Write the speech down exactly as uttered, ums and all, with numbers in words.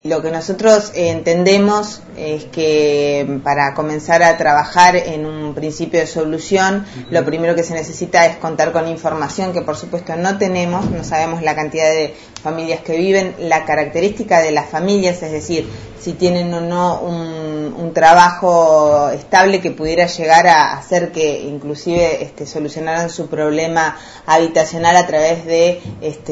Lo que nosotros entendemos es que para comenzar a trabajar en un principio de solución, uh-huh. lo primero que se necesita es contar con información que por supuesto no tenemos, no sabemos la cantidad de familias que viven, la característica de las familias, es decir, si tienen o no un, un trabajo estable que pudiera llegar a hacer que inclusive este, solucionaran su problema habitacional a través de este,